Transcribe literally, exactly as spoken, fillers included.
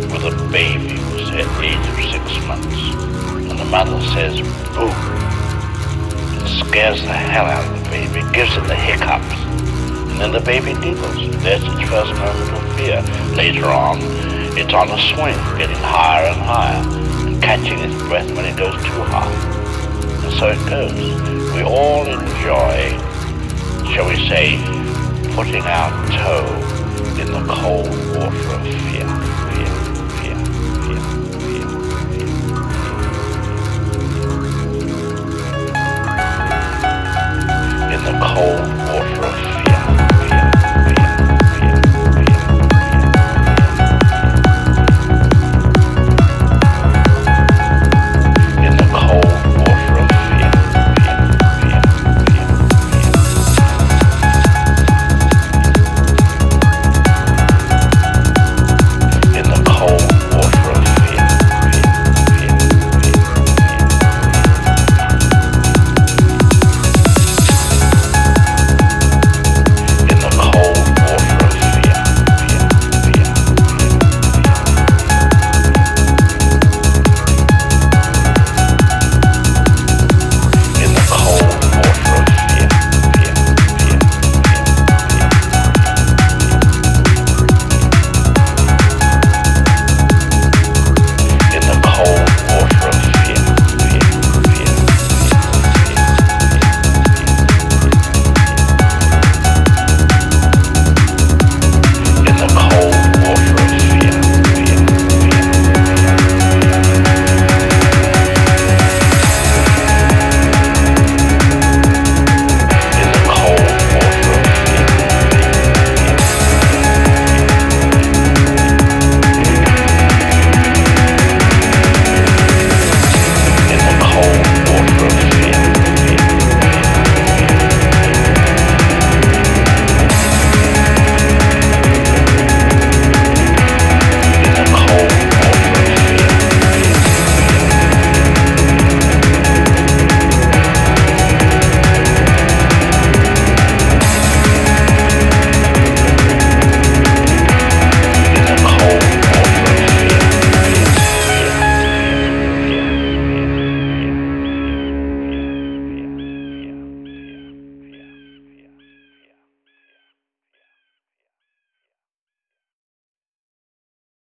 with a baby who's at the age of six months. And the mother says, boo. It scares the hell out of the baby, gives it the hiccups. And then the baby giggles. That's its first moment of fear. Later on, it's on a swing, getting higher and higher, and catching its breath when it goes too high. And so it goes. We all enjoy, shall we say, putting our toe in the cold water of fear.